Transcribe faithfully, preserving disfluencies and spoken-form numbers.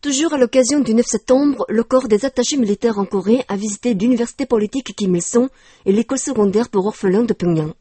Toujours à l'occasion du neuf septembre, le corps des attachés militaires en Corée a visité l'université politique Kim Il-sung et l'école secondaire pour orphelins de Pyongyang.